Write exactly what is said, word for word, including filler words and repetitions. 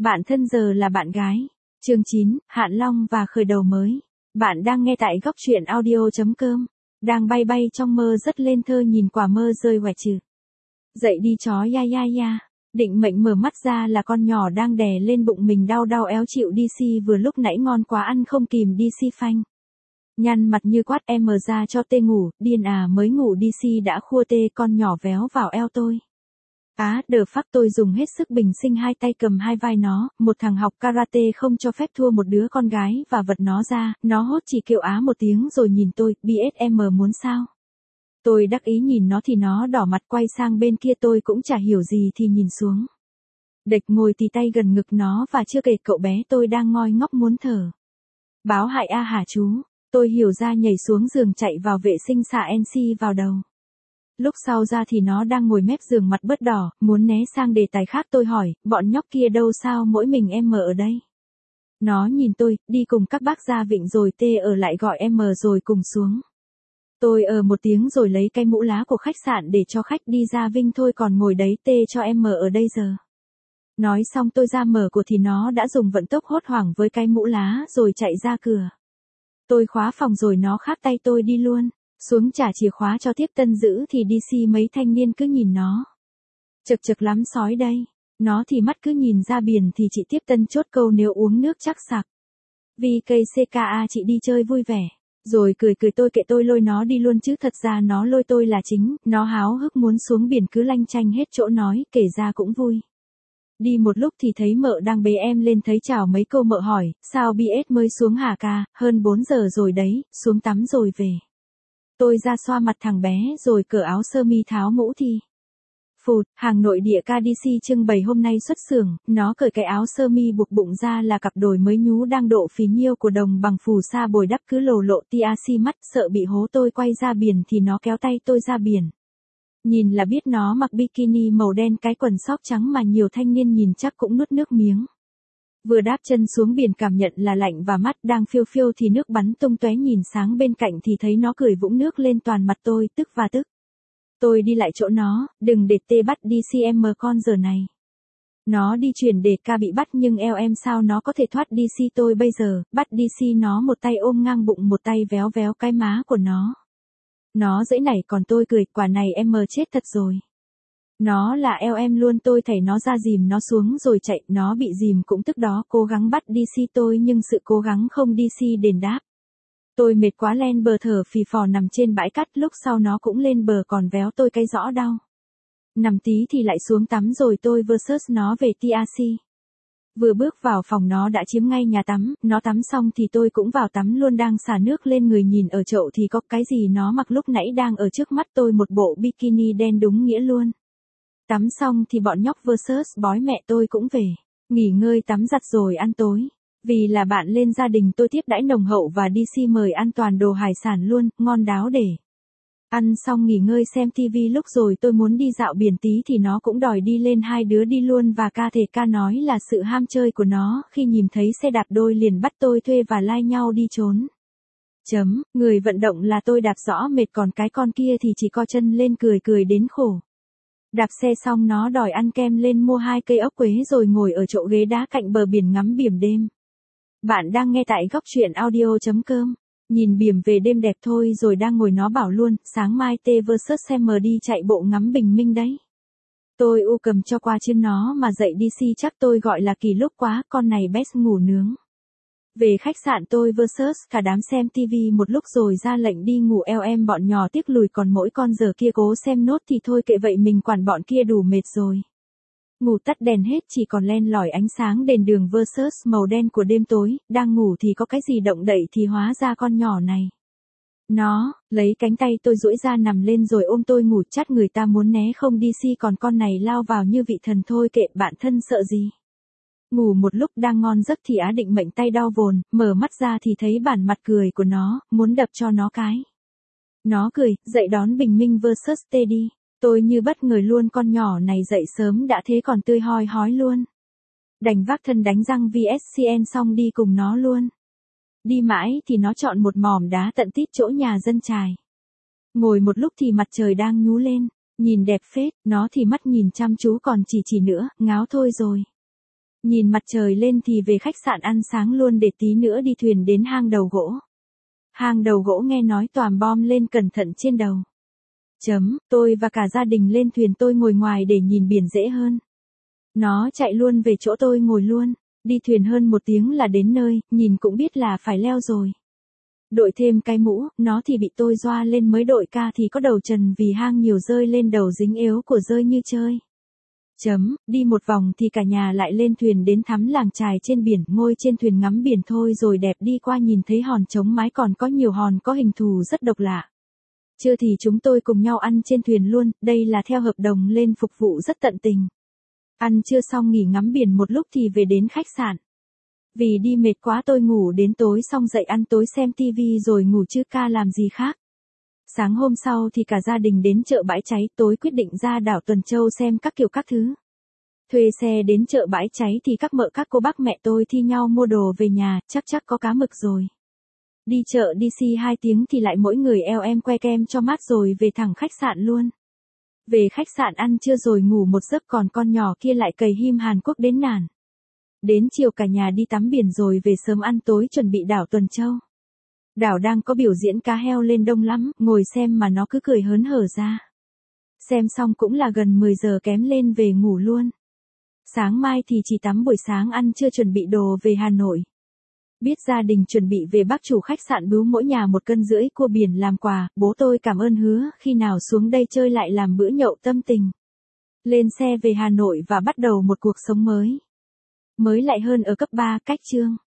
Bạn thân giờ là bạn gái. Chương chín, Hạn Long và khởi đầu mới. Bạn đang nghe tại góc truyện audio chấm com. Đang bay bay trong mơ rất lên thơ nhìn quả mơ rơi hoài trừ. Dậy đi chó ya ya ya. Định mệnh mở mắt ra là con nhỏ đang đè lên bụng mình đau đau éo chịu đê xê vừa lúc nãy ngon quá ăn không kìm đê xê phanh. Nhăn mặt như quát em mở ra cho tê ngủ, điên à mới ngủ đê xê đã khua tê con nhỏ véo vào eo tôi. Á, đờ phắc tôi dùng hết sức bình sinh hai tay cầm hai vai nó, một thằng học karate không cho phép thua một đứa con gái và vật nó ra, nó hốt chỉ kêu á một tiếng rồi nhìn tôi, bê ét em muốn sao? Tôi đắc ý nhìn nó thì nó đỏ mặt quay sang bên kia tôi cũng chả hiểu gì thì nhìn xuống. Địch ngồi tì tay gần ngực nó và chưa kể cậu bé tôi đang ngoi ngóc muốn thở. Báo hại a hả chú, tôi hiểu ra nhảy xuống giường chạy vào vệ sinh xả en xê vào đầu. Lúc sau ra thì nó đang ngồi mép giường mặt bớt đỏ, muốn né sang đề tài khác tôi hỏi, bọn nhóc kia đâu sao mỗi mình em ở đây. Nó nhìn tôi, đi cùng các bác ra vịnh rồi tê ở lại gọi em rồi cùng xuống. Tôi ờ một tiếng rồi lấy cái mũ lá của khách sạn để cho khách đi ra vinh thôi còn ngồi đấy tê cho em ở đây giờ. Nói xong tôi ra mở của thì nó đã dùng vận tốc hốt hoảng với cái mũ lá rồi chạy ra cửa. Tôi khóa phòng rồi nó khát tay tôi đi luôn. Xuống trả chìa khóa cho tiếp tân giữ thì đê xê mấy thanh niên cứ nhìn nó. Chực chực lắm sói đây. Nó thì mắt cứ nhìn ra biển thì chị tiếp tân chốt câu nếu uống nước chắc sặc. vê ca xê ca a chị đi chơi vui vẻ. Rồi cười cười tôi kệ tôi lôi nó đi luôn chứ thật ra nó lôi tôi là chính. Nó háo hức muốn xuống biển cứ lanh chanh hết chỗ nói kể ra cũng vui. Đi một lúc thì thấy mợ đang bế em lên thấy chào mấy câu mợ hỏi, sao bê ét mới xuống hả ca, hơn bốn giờ rồi đấy, xuống tắm rồi về. Tôi ra xoa mặt thằng bé rồi cởi áo sơ mi tháo mũ thì. Phụt, hàng nội địa ca đê xê trưng bày hôm nay xuất xưởng, nó cởi cái áo sơ mi buộc bụng ra là cặp đồi mới nhú đang độ phí nhiêu của đồng bằng phù sa bồi đắp cứ lồ lộ tia xi mắt sợ bị hố tôi quay ra biển thì nó kéo tay tôi ra biển. Nhìn là biết nó mặc bikini màu đen cái quần sóc trắng mà nhiều thanh niên nhìn chắc cũng nuốt nước miếng. Vừa đáp chân xuống biển cảm nhận là lạnh và mắt đang phiêu phiêu thì nước bắn tung tóe nhìn sáng bên cạnh thì thấy nó cười vũng nước lên toàn mặt tôi tức và tức. Tôi đi lại chỗ nó, đừng để tê bắt đê xê em con giờ này. Nó đi chuyển để ca bị bắt nhưng eo em sao nó có thể thoát đê xê tôi bây giờ, bắt đê xê nó một tay ôm ngang bụng một tay véo véo cái má của nó. Nó dãy nảy còn tôi cười quả này em chết thật rồi. Nó là eo em luôn tôi thảy nó ra dìm nó xuống rồi chạy, nó bị dìm cũng tức đó cố gắng bắt đê xê tôi nhưng sự cố gắng không đê xê đền đáp. Tôi mệt quá len bờ thở phì phò nằm trên bãi cát lúc sau nó cũng lên bờ còn véo tôi cái rõ đau. Nằm tí thì lại xuống tắm rồi tôi versus nó về tê a xê. Vừa bước vào phòng nó đã chiếm ngay nhà tắm, nó tắm xong thì tôi cũng vào tắm luôn đang xả nước lên người nhìn ở chậu thì có cái gì nó mặc lúc nãy đang ở trước mắt tôi một bộ bikini đen đúng nghĩa luôn. Tắm xong thì bọn nhóc versus bói mẹ tôi cũng về, nghỉ ngơi tắm giặt rồi ăn tối. Vì là bạn lên gia đình tôi tiếp đãi nồng hậu và đê xê mời ăn toàn đồ hải sản luôn, ngon đáo để. Ăn xong nghỉ ngơi xem tivi lúc rồi tôi muốn đi dạo biển tí thì nó cũng đòi đi lên hai đứa đi luôn và ca thể ca nói là sự ham chơi của nó khi nhìn thấy xe đạp đôi liền bắt tôi thuê và lai nhau đi trốn. Chấm, người vận động là tôi đạp rõ mệt còn cái con kia thì chỉ co chân lên cười cười đến khổ. Đạp xe xong nó đòi ăn kem lên mua hai cây ốc quế rồi ngồi ở chỗ ghế đá cạnh bờ biển ngắm biển đêm. Bạn đang nghe tại góc truyện audio chấm com. Nhìn biển về đêm đẹp thôi rồi đang ngồi nó bảo luôn, sáng mai T versus em đi chạy bộ ngắm bình minh đấy. Tôi u cầm cho qua chân nó mà dậy đê xê chắc tôi gọi là kỳ lúc quá, con này best ngủ nướng. Về khách sạn tôi versus cả đám xem tivi một lúc rồi ra lệnh đi ngủ eo em bọn nhỏ tiếc lùi còn mỗi con giờ kia cố xem nốt thì thôi kệ vậy mình quản bọn kia đủ mệt rồi. Ngủ tắt đèn hết chỉ còn len lỏi ánh sáng đèn đường versus màu đen của đêm tối, đang ngủ thì có cái gì động đậy thì hóa ra con nhỏ này. Nó, lấy cánh tay tôi duỗi ra nằm lên rồi ôm tôi ngủ chắt người ta muốn né không đê xê còn con này lao vào như vị thần thôi kệ bạn thân sợ gì. Ngủ một lúc đang ngon giấc thì Á định mệnh tay đau vồn, mở mắt ra thì thấy bản mặt cười của nó, muốn đập cho nó cái. Nó cười, dậy đón bình minh versus tê đi. Tôi như bất ngờ luôn con nhỏ này dậy sớm đã thế còn tươi hoi hói luôn. Đành vác thân đánh răng vê ét xê en xong đi cùng nó luôn. Đi mãi thì nó chọn một mỏm đá tận tít chỗ nhà dân chài. Ngồi một lúc thì mặt trời đang nhú lên, nhìn đẹp phết, nó thì mắt nhìn chăm chú còn chỉ chỉ nữa, ngáo thôi rồi. Nhìn mặt trời lên thì về khách sạn ăn sáng luôn để tí nữa đi thuyền đến hang đầu gỗ. Hang đầu gỗ nghe nói toàn bom lên cẩn thận trên đầu. Chấm, tôi và cả gia đình lên thuyền, tôi ngồi ngoài để nhìn biển dễ hơn. Nó chạy luôn về chỗ tôi ngồi luôn. Đi thuyền hơn một tiếng là đến nơi, nhìn cũng biết là phải leo rồi. Đội thêm cái mũ, nó thì bị tôi doa lên, mới đội ca thì có đầu trần vì hang nhiều, rơi lên đầu dính ếu của rơi như chơi. Chấm, đi một vòng thì cả nhà lại lên thuyền đến thăm làng chài trên biển, ngồi trên thuyền ngắm biển thôi rồi đẹp, đi qua nhìn thấy hòn chống mái, còn có nhiều hòn có hình thù rất độc lạ. Trưa thì chúng tôi cùng nhau ăn trên thuyền luôn, đây là theo hợp đồng lên phục vụ rất tận tình. Ăn trưa xong nghỉ ngắm biển một lúc thì về đến khách sạn. Vì đi mệt quá tôi ngủ đến tối, xong dậy ăn tối xem tivi rồi ngủ chứ ca làm gì khác. Sáng hôm sau thì cả gia đình đến chợ Bãi Cháy, tối quyết định ra đảo Tuần Châu xem các kiểu các thứ. Thuê xe đến chợ Bãi Cháy thì các mợ các cô bác mẹ tôi thi nhau mua đồ về nhà, chắc chắc có cá mực rồi. Đi chợ đi xi hai tiếng thì lại mỗi người eo em que kem cho mát rồi về thẳng khách sạn luôn. Về khách sạn ăn trưa rồi ngủ một giấc, còn con nhỏ kia lại cày him Hàn Quốc đến nản. Đến chiều cả nhà đi tắm biển rồi về sớm ăn tối chuẩn bị đảo Tuần Châu. Đảo đang có biểu diễn cá heo lên đông lắm, ngồi xem mà nó cứ cười hớn hở ra. Xem xong cũng là gần mười giờ kém lên về ngủ luôn. Sáng mai thì chỉ tắm buổi sáng, ăn trưa chuẩn bị đồ về Hà Nội. Biết gia đình chuẩn bị về, bác chủ khách sạn biếu mỗi nhà một cân rưỡi cua biển làm quà, bố tôi cảm ơn hứa khi nào xuống đây chơi lại làm bữa nhậu tâm tình. Lên xe về Hà Nội và bắt đầu một cuộc sống mới. Mới lại hơn ở cấp ba, cách chương.